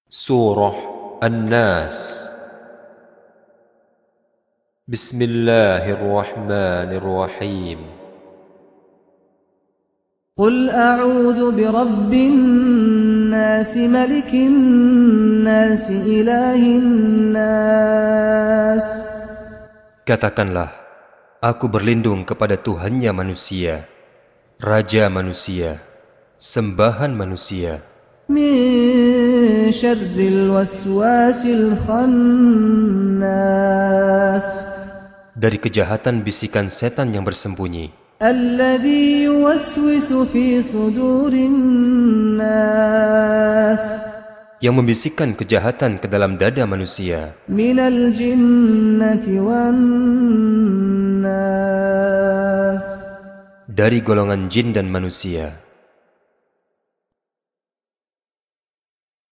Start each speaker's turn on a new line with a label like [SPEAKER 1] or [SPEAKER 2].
[SPEAKER 1] Surah An-Nas. Bismillahirrahmanirrahim.
[SPEAKER 2] Qul a'udzu birabbin nas, malikin nas, ilahin nas.
[SPEAKER 1] Katakanlah, aku berlindung kepada Tuhannya manusia, Raja manusia, sembahan manusia,
[SPEAKER 2] Min syarril waswasil khannas,
[SPEAKER 1] dari kejahatan bisikan setan yang bersembunyi,
[SPEAKER 2] alladzi yuwaswisu fi sudurin nas,
[SPEAKER 1] yang membisikkan kejahatan ke dalam dada manusia,
[SPEAKER 2] minal jinnati wan nas.
[SPEAKER 1] dari golongan jin dan manusia.